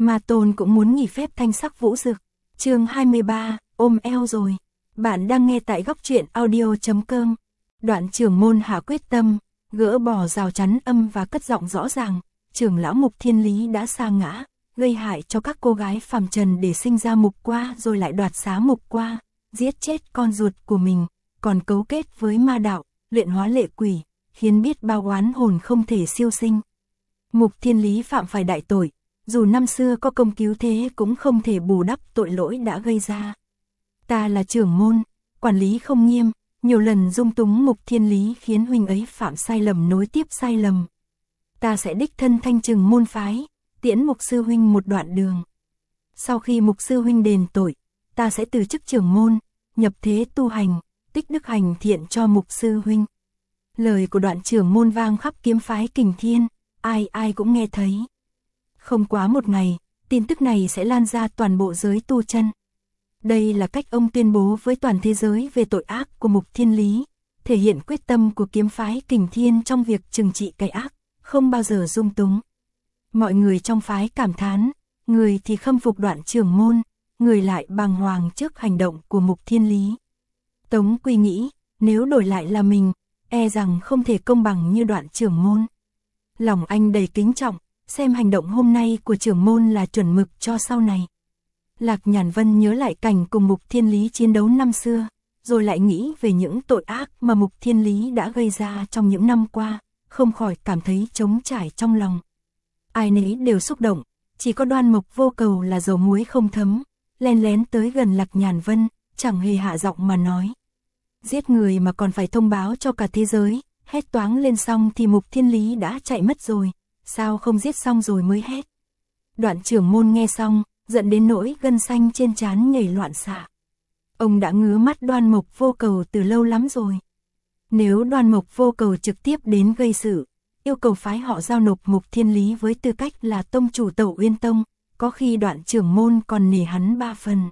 Ma Tôn cũng muốn nghỉ phép thanh sắc vũ dực. Chương 23, ôm eo rồi. Bạn đang nghe tại góc truyện audio.com. Đoạn trưởng môn hạ quyết tâm, gỡ bỏ rào chắn âm và cất giọng rõ ràng, trưởng lão Mục Thiên Lý đã sa ngã, gây hại cho các cô gái phàm trần để sinh ra Mục Qua rồi lại đoạt xá Mục Qua, giết chết con ruột của mình, còn cấu kết với ma đạo, luyện hóa lệ quỷ, khiến biết bao oán hồn không thể siêu sinh. Mục Thiên Lý phạm phải đại tội, dù năm xưa có công cứu thế cũng không thể bù đắp tội lỗi đã gây ra. Ta là trưởng môn, quản lý không nghiêm, nhiều lần dung túng Mục Thiên Lý khiến huynh ấy phạm sai lầm nối tiếp sai lầm. Ta sẽ đích thân thanh trừng môn phái, tiễn Mục sư huynh một đoạn đường. Sau khi Mục sư huynh đền tội, ta sẽ từ chức trưởng môn, nhập thế tu hành, tích đức hành thiện cho Mục sư huynh. Lời của đoạn trưởng môn vang khắp kiếm phái Kình Thiên, ai ai cũng nghe thấy. Không quá một ngày, tin tức này sẽ lan ra toàn bộ giới tu chân. Đây là cách ông tuyên bố với toàn thế giới về tội ác của Mục Thiên Lý, thể hiện quyết tâm của kiếm phái Kình Thiên trong việc trừng trị cái ác, không bao giờ dung túng. Mọi người trong phái cảm thán, người thì khâm phục đoạn trưởng môn, người lại bàng hoàng trước hành động của Mục Thiên Lý. Tống Quy nghĩ, nếu đổi lại là mình, e rằng không thể công bằng như đoạn trưởng môn. Lòng anh đầy kính trọng, xem hành động hôm nay của trưởng môn là chuẩn mực cho sau này. Lạc Nhàn Vân nhớ lại cảnh cùng Mục Thiên Lý chiến đấu năm xưa, rồi lại nghĩ về những tội ác mà Mục Thiên Lý đã gây ra trong những năm qua, không khỏi cảm thấy trống trải trong lòng. Ai nấy đều xúc động, chỉ có Đoan Mộc Vô Cầu là dầu muối không thấm, len lén tới gần Lạc Nhàn Vân, chẳng hề hạ giọng mà nói. Giết người mà còn phải thông báo cho cả thế giới, hét toáng lên xong thì Mục Thiên Lý đã chạy mất rồi, sao không giết xong rồi mới hét. Đoạn trưởng môn nghe xong, giận đến nỗi gân xanh trên trán nhảy loạn xạ. Ông đã ngứa mắt Đoan Mộc Vô Cầu từ lâu lắm rồi. Nếu Đoan Mộc Vô Cầu trực tiếp đến gây sự, yêu cầu phái họ giao nộp Mục Thiên Lý với tư cách là tông chủ Tẩu Uyên Tông, có khi đoạn trưởng môn còn nể hắn 3 phần.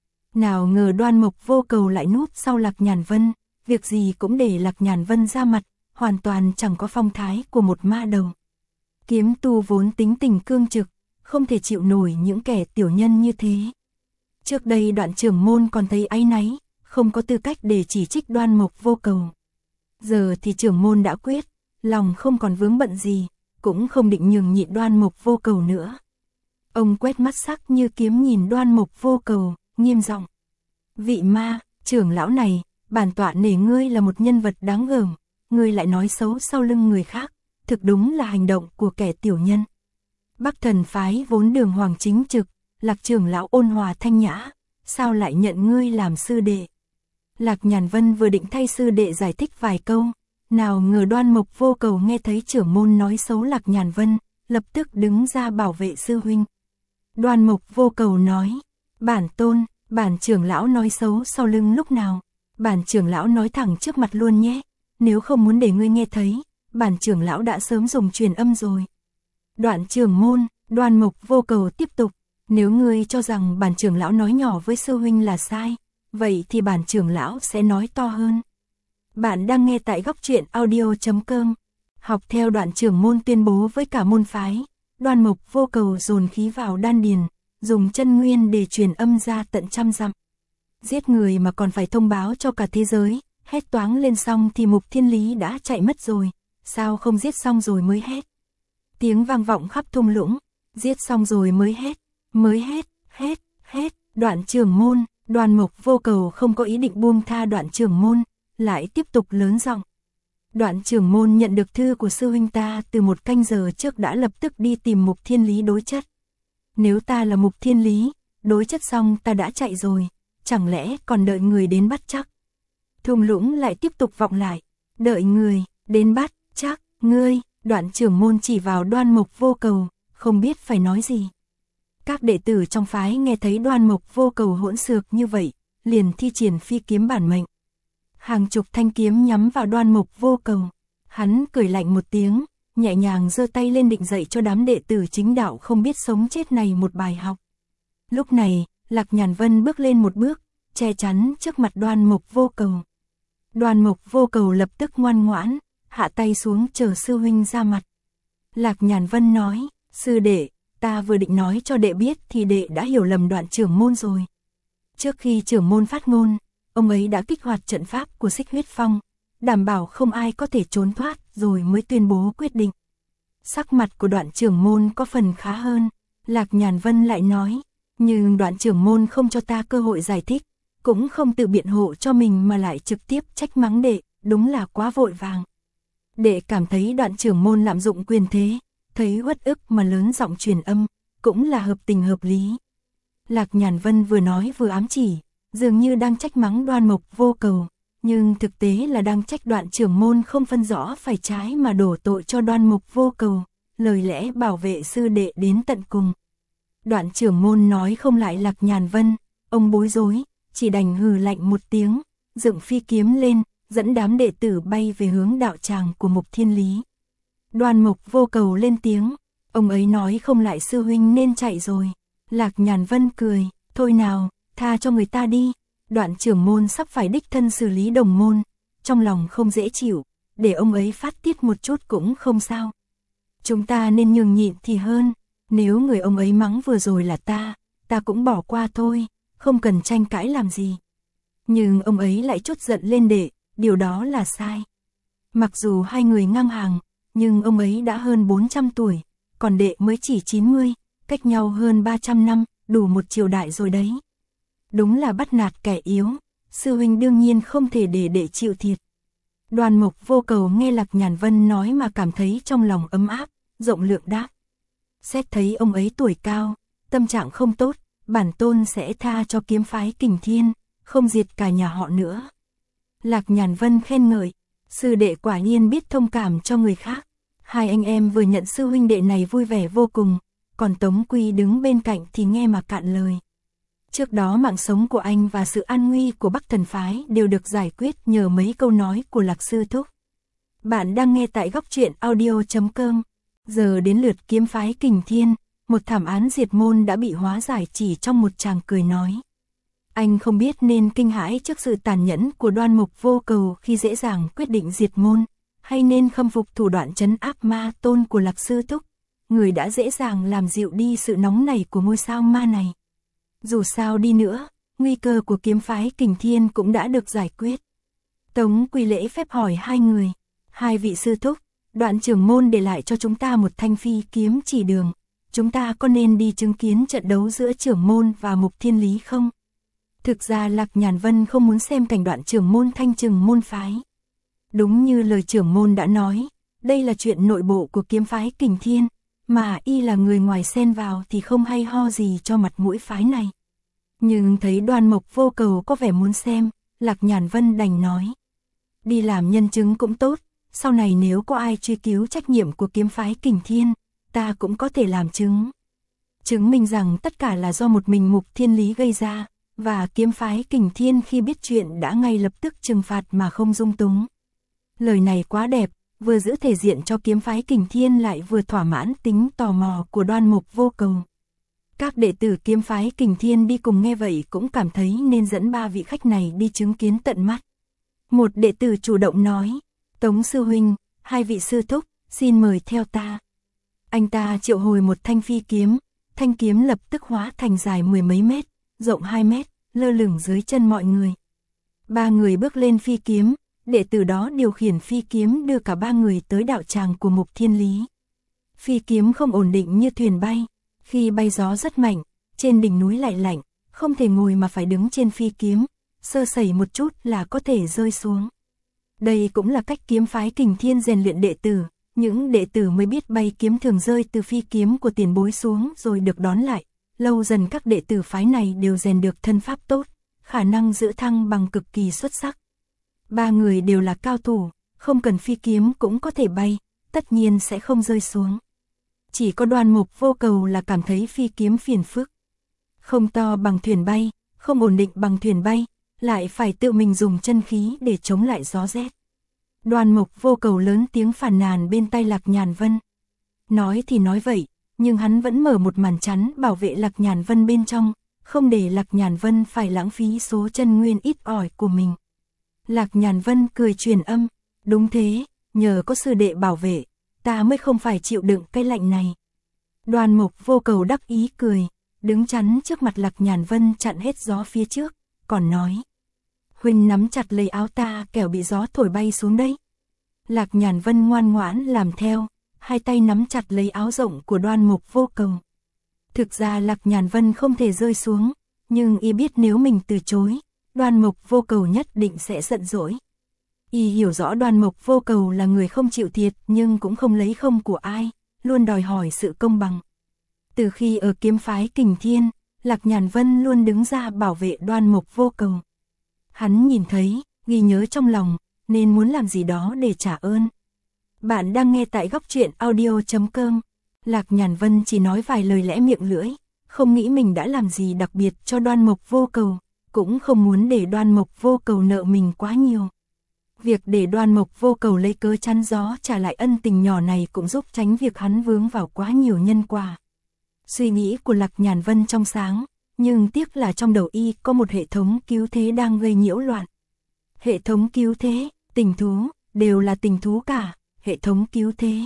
Nào ngờ Đoan Mộc Vô Cầu lại núp sau Lạc Nhàn Vân, việc gì cũng để Lạc Nhàn Vân ra mặt, hoàn toàn chẳng có phong thái của một ma đầu. Kiếm tu vốn tính tình cương trực, không thể chịu nổi những kẻ tiểu nhân như thế. Trước đây đoạn trưởng môn còn thấy áy náy, không có tư cách để chỉ trích Đoan Mộc Vô Cầu. Giờ thì trưởng môn đã quyết, lòng không còn vướng bận gì, cũng không định nhường nhịn Đoan Mộc Vô Cầu nữa. Ông quét mắt sắc như kiếm nhìn Đoan Mộc Vô Cầu, nghiêm giọng. Vị ma, trưởng lão này, bản tọa nể ngươi là một nhân vật đáng gờm, ngươi lại nói xấu sau lưng người khác, thực đúng là hành động của kẻ tiểu nhân. Bắc Thần phái vốn đường hoàng chính trực, Lạc trưởng lão ôn hòa thanh nhã, sao lại nhận ngươi làm sư đệ? Lạc Nhàn Vân vừa định thay sư đệ giải thích vài câu, nào ngờ Đoan Mộc Vô Cầu nghe thấy trưởng môn nói xấu Lạc Nhàn Vân, lập tức đứng ra bảo vệ sư huynh. Đoan Mộc Vô Cầu nói, bản tôn, bản trưởng lão nói xấu sau lưng lúc nào, bản trưởng lão nói thẳng trước mặt luôn nhé, nếu không muốn để ngươi nghe thấy, bản trưởng lão đã sớm dùng truyền âm rồi. Đoạn trưởng môn, Đoan Mộc Vô Cầu tiếp tục, nếu ngươi cho rằng bản trưởng lão nói nhỏ với sư huynh là sai, vậy thì bản trưởng lão sẽ nói to hơn. Bạn đang nghe tại góc truyện audio.com. Học theo đoạn trưởng môn tuyên bố với cả môn phái, Đoan Mộc Vô Cầu dồn khí vào đan điền, dùng chân nguyên để truyền âm ra tận 100 dặm. Giết người mà còn phải thông báo cho cả thế giới, hét toáng lên xong thì Mục Thiên Lý đã chạy mất rồi, sao không giết xong rồi mới hét. Tiếng vang vọng khắp thung lũng, giết xong rồi mới hét, hét, đoạn trưởng môn, Đoan Mộc Vô Cầu không có ý định buông tha đoạn trưởng môn, lại tiếp tục lớn giọng. Đoạn trưởng môn nhận được thư của sư huynh ta từ 1 canh giờ trước đã lập tức đi tìm Mục Thiên Lý đối chất. Nếu ta là Mục Thiên Lý, đối chất xong ta đã chạy rồi, chẳng lẽ còn đợi người đến bắt chắc? Thung lũng lại tiếp tục vọng lại, đợi người, đến bắt, chắc, ngươi, đoạn trưởng môn chỉ vào Đoan Mộc Vô Cầu, không biết phải nói gì. Các đệ tử trong phái nghe thấy Đoan Mộc Vô Cầu hỗn xược như vậy, liền thi triển phi kiếm bản mệnh. Hàng chục thanh kiếm nhắm vào Đoan Mộc Vô Cầu, hắn cười lạnh một tiếng, nhẹ nhàng giơ tay lên định dạy cho đám đệ tử chính đạo không biết sống chết này một bài học. Lúc này, Lạc Nhàn Vân bước lên một bước, che chắn trước mặt Đoan Mộc Vô Cầu. Đoan Mộc Vô Cầu lập tức ngoan ngoãn, hạ tay xuống chờ sư huynh ra mặt. Lạc Nhàn Vân nói, sư đệ, ta vừa định nói cho đệ biết thì đệ đã hiểu lầm Đoạn trưởng môn rồi. Trước khi trưởng môn phát ngôn, ông ấy đã kích hoạt trận pháp của Xích Huyết Phong, đảm bảo không ai có thể trốn thoát rồi mới tuyên bố quyết định. Sắc mặt của Đoạn trưởng môn có phần khá hơn, Lạc Nhàn Vân lại nói, nhưng Đoạn trưởng môn không cho ta cơ hội giải thích, cũng không tự biện hộ cho mình mà lại trực tiếp trách mắng đệ, đúng là quá vội vàng. Đệ cảm thấy Đoạn trưởng môn lạm dụng quyền thế, thấy uất ức mà lớn giọng truyền âm, cũng là hợp tình hợp lý. Lạc Nhàn Vân vừa nói vừa ám chỉ, dường như đang trách mắng Đoan Mộc Vô Cầu, nhưng thực tế là đang trách Đoạn trưởng môn không phân rõ phải trái mà đổ tội cho Đoan Mộc Vô Cầu, lời lẽ bảo vệ sư đệ đến tận cùng. Đoạn trưởng môn nói không lại Lạc Nhàn Vân, ông bối rối, chỉ đành hừ lạnh một tiếng, dựng phi kiếm lên, dẫn đám đệ tử bay về hướng đạo tràng của Mục Thiên Lý. Đoan Mộc Vô Cầu lên tiếng, ông ấy nói không lại sư huynh nên chạy rồi. Lạc Nhàn Vân cười, thôi nào, tha cho người ta đi. Đoạn trưởng môn sắp phải đích thân xử lý đồng môn, trong lòng không dễ chịu, để ông ấy phát tiết một chút cũng không sao. Chúng ta nên nhường nhịn thì hơn, nếu người ông ấy mắng vừa rồi là ta cũng bỏ qua thôi, không cần tranh cãi làm gì. Nhưng ông ấy lại trút giận lên đệ, điều đó là sai. Mặc dù hai người ngang hàng, nhưng ông ấy đã hơn 400 tuổi, còn đệ mới chỉ 90, cách nhau hơn 300 năm, đủ một triều đại rồi đấy. Đúng là bắt nạt kẻ yếu, sư huynh đương nhiên không thể để đệ chịu thiệt. Đoan Mộc Vô Cầu nghe Lạc Nhàn Vân nói mà cảm thấy trong lòng ấm áp, rộng lượng đáp. Xét thấy ông ấy tuổi cao, tâm trạng không tốt, bản tôn sẽ tha cho kiếm phái Kình Thiên, không diệt cả nhà họ nữa. Lạc Nhàn Vân khen ngợi, sư đệ quả nhiên biết thông cảm cho người khác. Hai anh em vừa nhận sư huynh đệ này vui vẻ vô cùng, còn Tống Quy đứng bên cạnh thì nghe mà cạn lời. Trước đó mạng sống của anh và sự an nguy của Bắc Thần Phái đều được giải quyết nhờ mấy câu nói của Lạc Sư Thúc. Bạn đang nghe tại Góc Truyện Audio.com. Giờ đến lượt kiếm phái Kình Thiên, một thảm án diệt môn đã bị hóa giải chỉ trong một tràng cười nói. Anh không biết nên kinh hãi trước sự tàn nhẫn của Đoan Mộc Vô Cầu khi dễ dàng quyết định diệt môn, hay nên khâm phục thủ đoạn trấn áp ma tôn của Lạc Sư Thúc, người đã dễ dàng làm dịu đi sự nóng nảy của ngôi sao ma này. Dù sao đi nữa, nguy cơ của kiếm phái Kình Thiên cũng đã được giải quyết. Tống Quy lễ phép hỏi hai người, hai vị sư thúc, Đoạn trưởng môn để lại cho chúng ta một thanh phi kiếm chỉ đường, chúng ta có nên đi chứng kiến trận đấu giữa trưởng môn và Mục Thiên Lý không? Thực ra Lạc Nhàn Vân không muốn xem cảnh Đoạn trưởng môn thanh trừng môn phái. Đúng như lời trưởng môn đã nói, đây là chuyện nội bộ của kiếm phái Kình Thiên, mà y là người ngoài xen vào thì không hay ho gì cho mặt mũi phái này. Nhưng thấy Đoan Mộc Vô Cầu có vẻ muốn xem, Lạc Nhàn Vân đành nói. Đi làm nhân chứng cũng tốt, sau này nếu có ai truy cứu trách nhiệm của kiếm phái Kình Thiên, ta cũng có thể làm chứng. Chứng minh rằng tất cả là do một mình Mục Thiên Lý gây ra, và kiếm phái Kình Thiên khi biết chuyện đã ngay lập tức trừng phạt mà không dung túng. Lời này quá đẹp, vừa giữ thể diện cho kiếm phái Kình Thiên lại vừa thỏa mãn tính tò mò của Đoan Mộc Vô Cầu. Các đệ tử kiếm phái Kình Thiên đi cùng nghe vậy cũng cảm thấy nên dẫn ba vị khách này đi chứng kiến tận mắt. Một đệ tử chủ động nói, Tống sư huynh, hai vị sư thúc, xin mời theo ta. Anh ta triệu hồi một thanh phi kiếm, thanh kiếm lập tức hóa thành dài 10 mấy mét, rộng 2 mét, lơ lửng dưới chân mọi người. Ba người bước lên phi kiếm, đệ tử đó điều khiển phi kiếm đưa cả ba người tới đạo tràng của Mục Thiên Lý. Phi kiếm không ổn định như thuyền bay, khi bay gió rất mạnh, trên đỉnh núi lại lạnh, không thể ngồi mà phải đứng trên phi kiếm, sơ sẩy một chút là có thể rơi xuống. Đây cũng là cách kiếm phái Kình Thiên rèn luyện đệ tử, những đệ tử mới biết bay kiếm thường rơi từ phi kiếm của tiền bối xuống rồi được đón lại. Lâu dần các đệ tử phái này đều rèn được thân pháp tốt, khả năng giữ thăng bằng cực kỳ xuất sắc. Ba người đều là cao thủ, không cần phi kiếm cũng có thể bay, tất nhiên sẽ không rơi xuống. Chỉ có Đoan Mộc Vô Cầu là cảm thấy phi kiếm phiền phức. Không to bằng thuyền bay, không ổn định bằng thuyền bay, lại phải tự mình dùng chân khí để chống lại gió rét. Đoan Mộc Vô Cầu lớn tiếng phàn nàn bên tai Lạc Nhàn Vân. Nói thì nói vậy, nhưng hắn vẫn mở một màn chắn bảo vệ Lạc Nhàn Vân bên trong, không để Lạc Nhàn Vân phải lãng phí số chân nguyên ít ỏi của mình. Lạc Nhàn Vân cười truyền âm, đúng thế, nhờ có sư đệ bảo vệ, ta mới không phải chịu đựng cái lạnh này. Đoan Mục Vô Cầu đắc ý cười, đứng chắn trước mặt Lạc Nhàn Vân chặn hết gió phía trước, còn nói. Huynh nắm chặt lấy áo ta kẻo bị gió thổi bay xuống đấy. Lạc Nhàn Vân ngoan ngoãn làm theo, hai tay nắm chặt lấy áo rộng của Đoan Mục Vô Cầu. Thực ra Lạc Nhàn Vân không thể rơi xuống, nhưng y biết nếu mình từ chối, Đoan Mục Vô Cầu nhất định sẽ giận dỗi. Y hiểu rõ Đoan Mục Vô Cầu là người không chịu thiệt nhưng cũng không lấy không của ai, luôn đòi hỏi sự công bằng. Từ khi ở kiếm phái Kình Thiên, Lạc Nhàn Vân luôn đứng ra bảo vệ Đoan Mục Vô Cầu. Hắn nhìn thấy, ghi nhớ trong lòng, nên muốn làm gì đó để trả ơn. Bạn đang nghe tại Góc Truyện Audio.com. Lạc Nhàn Vân chỉ nói vài lời lẽ miệng lưỡi, không nghĩ mình đã làm gì đặc biệt cho Đoan Mục Vô Cầu, cũng không muốn để Đoan Mục Vô Cầu nợ mình quá nhiều. Việc để Đoan Mục Vô Cầu lấy cớ chắn gió trả lại ân tình nhỏ này cũng giúp tránh việc hắn vướng vào quá nhiều nhân quả. Suy nghĩ của Lạc Nhàn Vân trong sáng, nhưng tiếc là trong đầu y có một hệ thống cứu thế đang gây nhiễu loạn. Hệ thống cứu thế, tình thú, đều là tình thú cả, hệ thống cứu thế.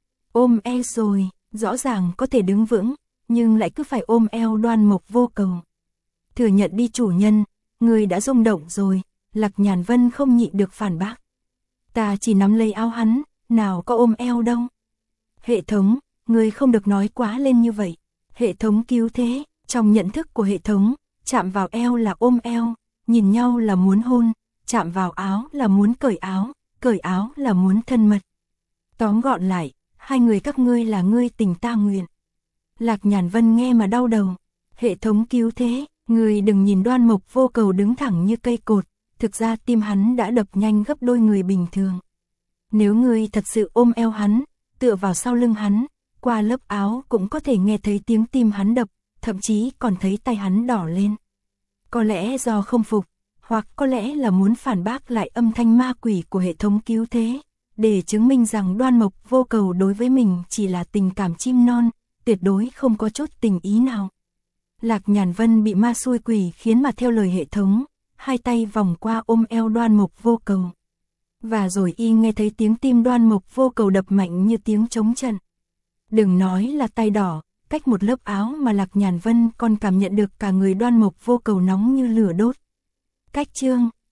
Ôm eo rồi, rõ ràng có thể đứng vững, nhưng lại cứ phải ôm eo Đoan Mục Vô Cầu. Thừa nhận đi chủ nhân, người đã rung động rồi, Lạc Nhàn Vân không nhịn được phản bác. Ta chỉ nắm lấy áo hắn, nào có ôm eo đâu. Hệ thống, người không được nói quá lên như vậy. Hệ thống cứu thế, trong nhận thức của hệ thống, chạm vào eo là ôm eo, nhìn nhau là muốn hôn, chạm vào áo là muốn cởi áo là muốn thân mật. Tóm gọn lại, hai người các ngươi là ngươi tình ta nguyện. Lạc Nhàn Vân nghe mà đau đầu. Hệ thống cứu thế, người đừng nhìn Đoan Mục Vô Cầu đứng thẳng như cây cột, thực ra tim hắn đã đập nhanh gấp đôi người bình thường. Nếu ngươi thật sự ôm eo hắn, tựa vào sau lưng hắn, qua lớp áo cũng có thể nghe thấy tiếng tim hắn đập, thậm chí còn thấy tay hắn đỏ lên. Có lẽ do không phục, hoặc có lẽ là muốn phản bác lại âm thanh ma quỷ của hệ thống cứu thế, để chứng minh rằng Đoan Mục Vô Cầu đối với mình chỉ là tình cảm chim non, tuyệt đối không có chút tình ý nào. Lạc Nhàn Vân bị ma xui quỷ khiến mà theo lời hệ thống, hai tay vòng qua ôm eo Đoan Mục Vô Cầu. Và rồi y nghe thấy tiếng tim Đoan Mục Vô Cầu đập mạnh như tiếng trống trận. Đừng nói là tay đỏ, cách một lớp áo mà Lạc Nhàn Vân còn cảm nhận được cả người Đoan Mục Vô Cầu nóng như lửa đốt. Cách chương